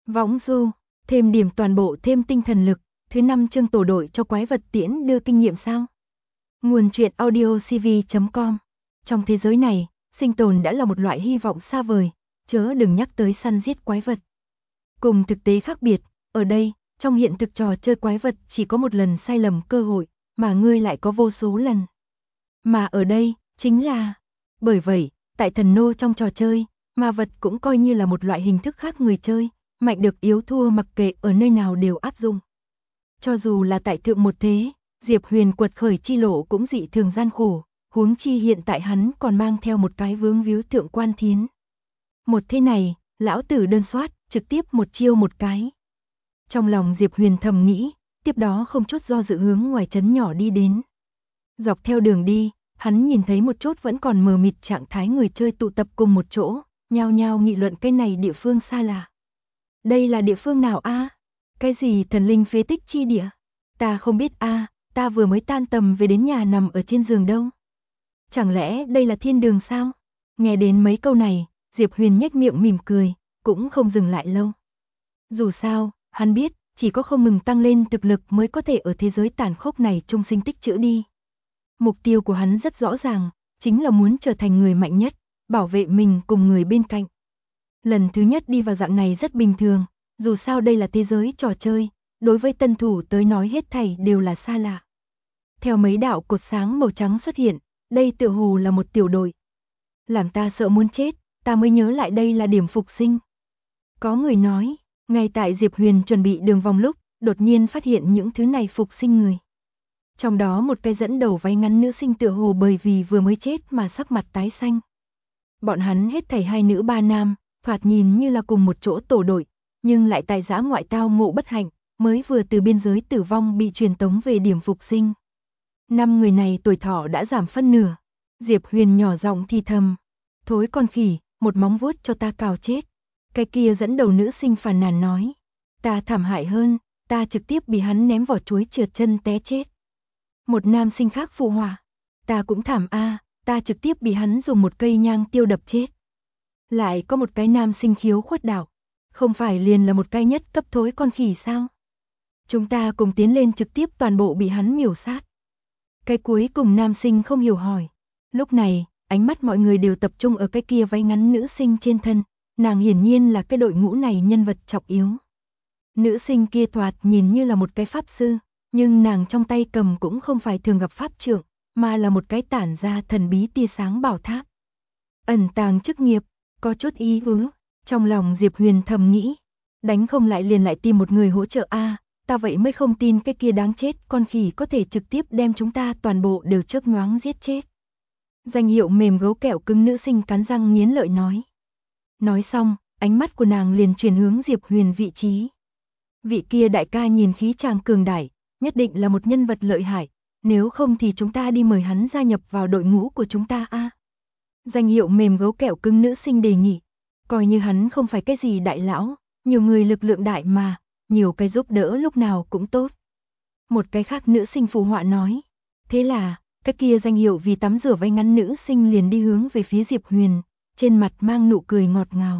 Võng du, thêm điểm toàn bộ thêm tinh thần lực, thứ 5 chương tổ đội cho quái vật tiễn đưa kinh nghiệm sao? Nguồn truyện audiocv.com. Trong thế giới này, sinh tồn đã là một loại hy vọng xa vời, chớ đừng nhắc tới săn giết quái vật. Cùng thực tế khác biệt, ở đây, trong hiện thực trò chơi quái vật chỉ có một lần sai lầm cơ hội, mà ngươi lại có vô số lần. Mà ở đây, chính là... Bởi vậy, tại thần nô trong trò chơi, ma vật cũng coi như là một loại hình thức khác người chơi, mạnh được yếu thua mặc kệ ở nơi nào đều áp dụng. Cho dù là tại thượng một thế, Diệp Huyền quật khởi chi lộ cũng dị thường gian khổ, huống chi hiện tại hắn còn mang theo một cái vướng víu thượng quan thiến. Một thế này, lão tử đơn soát, trực tiếp một chiêu một cái. Trong lòng Diệp Huyền thầm nghĩ, tiếp đó không chút do dự hướng ngoài trấn nhỏ đi đến. Dọc theo đường đi, hắn nhìn thấy một chút vẫn còn mờ mịt trạng thái người chơi tụ tập cùng một chỗ, nhao nhao nghị luận cái này địa phương xa lạ. Đây là địa phương nào a? Cái gì thần linh phế tích chi địa? Ta không biết a, ta vừa mới tan tầm về đến nhà nằm ở trên giường đâu. Chẳng lẽ đây là thiên đường sao? Nghe đến mấy câu này, Diệp Huyền nhếch miệng mỉm cười, cũng không dừng lại lâu. Dù sao, hắn biết, chỉ có không ngừng tăng lên thực lực mới có thể ở thế giới tàn khốc này chung sinh tích trữ đi. Mục tiêu của hắn rất rõ ràng, chính là muốn trở thành người mạnh nhất, bảo vệ mình cùng người bên cạnh. Lần thứ nhất đi vào dạng này rất bình thường, dù sao đây là thế giới trò chơi, đối với tân thủ tới nói hết thảy đều là xa lạ. Theo mấy đạo cột sáng màu trắng xuất hiện, đây tựa hồ là một tiểu đội. Làm ta sợ muốn chết, ta mới nhớ lại đây là điểm phục sinh. Có người nói, ngay tại Diệp Huyền chuẩn bị đường vòng lúc, đột nhiên phát hiện những thứ này phục sinh người. Trong đó một cái dẫn đầu váy ngắn nữ sinh tựa hồ bởi vì vừa mới chết mà sắc mặt tái xanh. Bọn hắn hết thảy 2 nữ 3 nam, thoạt nhìn như là cùng một chỗ tổ đội, nhưng lại tại dã ngoại tao ngộ bất hạnh, mới vừa từ biên giới tử vong bị truyền tống về điểm phục sinh. 5 người này tuổi thọ đã giảm phân nửa. Diệp Huyền nhỏ giọng thì thầm, thối con khỉ, một móng vuốt cho ta cào chết. Cái kia dẫn đầu nữ sinh phàn nàn nói, ta thảm hại hơn, ta trực tiếp bị hắn ném vỏ chuối trượt chân té chết. Một nam sinh khác phụ họa, ta cũng thảm a, ta trực tiếp bị hắn dùng một cây nhang tiêu đập chết. Lại có một cái nam sinh khiếu khuất đạo, không phải liền là một cái nhất cấp thối con khỉ sao? Chúng ta cùng tiến lên trực tiếp toàn bộ bị hắn miểu sát. Cái cuối cùng nam sinh không hiểu hỏi. Lúc này, ánh mắt mọi người đều tập trung ở cái kia váy ngắn nữ sinh trên thân, nàng hiển nhiên là cái đội ngũ này nhân vật trọng yếu. Nữ sinh kia thoạt nhìn như là một cái pháp sư, nhưng nàng trong tay cầm cũng không phải thường gặp pháp trượng, mà là một cái tản ra thần bí tia sáng bảo tháp. Ẩn tàng chức nghiệp, có chút ý ứ, trong lòng Diệp Huyền thầm nghĩ, đánh không lại liền lại tìm một người hỗ trợ a, ta vậy mới không tin cái kia đáng chết con khỉ có thể trực tiếp đem chúng ta toàn bộ đều chớp nhoáng giết chết. Danh hiệu mềm gấu kẹo cứng nữ sinh cắn răng nghiến lợi nói. Nói xong, ánh mắt của nàng liền chuyển hướng Diệp Huyền vị trí. Vị kia đại ca nhìn khí chàng cường đại, nhất định là một nhân vật lợi hại, nếu không thì chúng ta đi mời hắn gia nhập vào đội ngũ của chúng ta a. Danh hiệu mềm gấu kẹo cứng nữ sinh đề nghị, coi như hắn không phải cái gì đại lão, nhiều người lực lượng đại mà, nhiều cái giúp đỡ lúc nào cũng tốt. Một cái khác nữ sinh phụ họa nói, thế là, cái kia danh hiệu vì tắm rửa váy ngắn nữ sinh liền đi hướng về phía Diệp Huyền, trên mặt mang nụ cười ngọt ngào.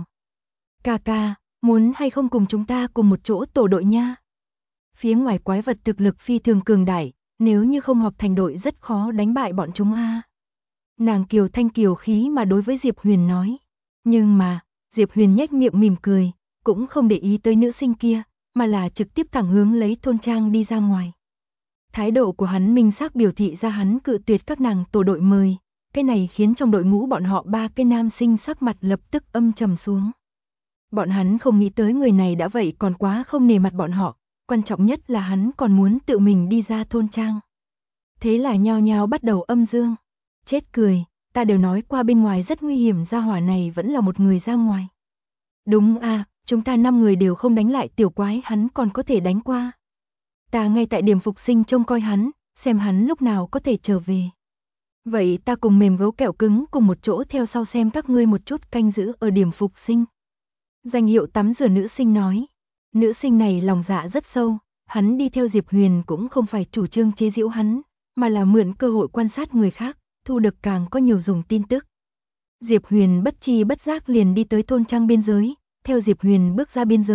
Ca ca, muốn hay không cùng chúng ta cùng một chỗ tổ đội nha? Phía ngoài quái vật thực lực phi thường cường đại, nếu như không hợp thành đội rất khó đánh bại bọn chúng a. Nàng kiều thanh kiều khí mà đối với Diệp Huyền nói. Nhưng mà, Diệp Huyền nhếch miệng mỉm cười, cũng không để ý tới nữ sinh kia, mà là trực tiếp thẳng hướng lấy thôn trang đi ra ngoài. Thái độ của hắn minh xác biểu thị ra hắn cự tuyệt các nàng tổ đội mời, cái này khiến trong đội ngũ bọn họ 3 cái nam sinh sắc mặt lập tức âm trầm xuống. Bọn hắn không nghĩ tới người này đã vậy còn quá không nề mặt bọn họ, quan trọng nhất là hắn còn muốn tự mình đi ra thôn trang. Thế là nhao nhao bắt đầu âm dương. Chết cười, ta đều nói qua bên ngoài rất nguy hiểm, gia hỏa này vẫn là một người ra ngoài. Đúng a, chúng ta 5 người đều không đánh lại tiểu quái, hắn còn có thể đánh qua. Ta ngay tại điểm phục sinh trông coi hắn, xem hắn lúc nào có thể trở về. Vậy ta cùng mềm gấu kẹo cứng cùng một chỗ theo sau xem các ngươi một chút canh giữ ở điểm phục sinh. Danh hiệu tắm rửa nữ sinh nói. Nữ sinh này lòng dạ rất sâu, hắn đi theo Diệp Huyền cũng không phải chủ trương chế giễu hắn, mà là mượn cơ hội quan sát người khác, thu được càng có nhiều dùng tin tức. Diệp Huyền bất chi bất giác liền đi tới thôn trang biên giới, theo Diệp Huyền bước ra biên giới,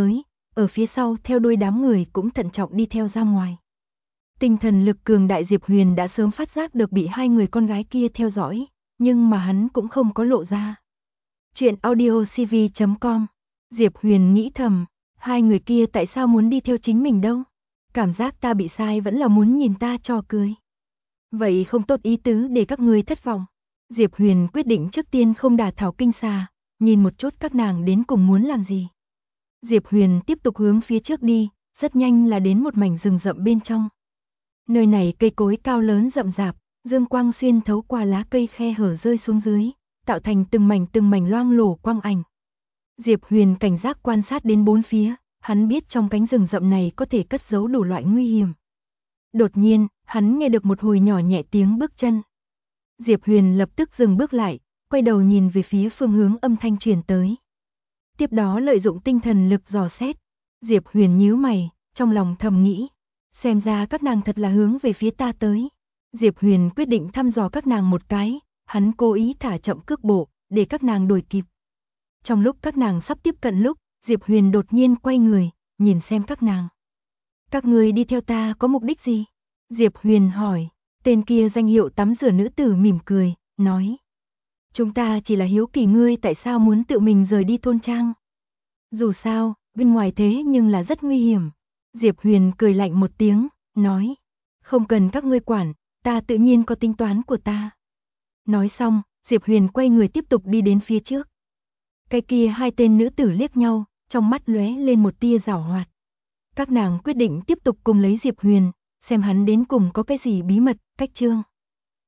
ở phía sau theo đuôi đám người cũng thận trọng đi theo ra ngoài. Tinh thần lực cường đại Diệp Huyền đã sớm phát giác được bị hai người con gái kia theo dõi, nhưng mà hắn cũng không có lộ ra. Chuyện audiocv.com. Diệp Huyền nghĩ thầm, hai người kia tại sao muốn đi theo chính mình đâu? Cảm giác ta bị sai vẫn là muốn nhìn ta trò cười. Vậy không tốt ý tứ để các người thất vọng. Diệp Huyền quyết định trước tiên không đả thảo kinh xà, nhìn một chút các nàng đến cùng muốn làm gì. Diệp Huyền tiếp tục hướng phía trước đi, rất nhanh là đến một mảnh rừng rậm bên trong. Nơi này cây cối cao lớn rậm rạp, dương quang xuyên thấu qua lá cây khe hở rơi xuống dưới, tạo thành từng mảnh loang lổ quang ảnh. Diệp Huyền cảnh giác quan sát đến bốn phía, hắn biết trong cánh rừng rậm này có thể cất giấu đủ loại nguy hiểm. Đột nhiên, hắn nghe được một hồi nhỏ nhẹ tiếng bước chân. Diệp Huyền lập tức dừng bước lại, quay đầu nhìn về phía phương hướng âm thanh truyền tới. Tiếp đó lợi dụng tinh thần lực dò xét, Diệp Huyền nhíu mày, trong lòng thầm nghĩ, xem ra các nàng thật là hướng về phía ta tới. Diệp Huyền quyết định thăm dò các nàng một cái, hắn cố ý thả chậm cước bộ, để các nàng đuổi kịp. Trong lúc các nàng sắp tiếp cận lúc, Diệp Huyền đột nhiên quay người, nhìn xem các nàng. Các người đi theo ta có mục đích gì? Diệp Huyền hỏi, tên kia danh hiệu tắm rửa nữ tử mỉm cười, nói. Chúng ta chỉ là hiếu kỳ ngươi tại sao muốn tự mình rời đi thôn trang. Dù sao, bên ngoài thế nhưng là rất nguy hiểm. Diệp Huyền cười lạnh một tiếng, nói. Không cần các ngươi quản, ta tự nhiên có tính toán của ta. Nói xong, Diệp Huyền quay người tiếp tục đi đến phía trước. Cái kia hai tên nữ tử liếc nhau, trong mắt lóe lên một tia giảo hoạt. Các nàng quyết định tiếp tục cùng lấy Diệp Huyền, xem hắn đến cùng có cái gì bí mật, cách chương.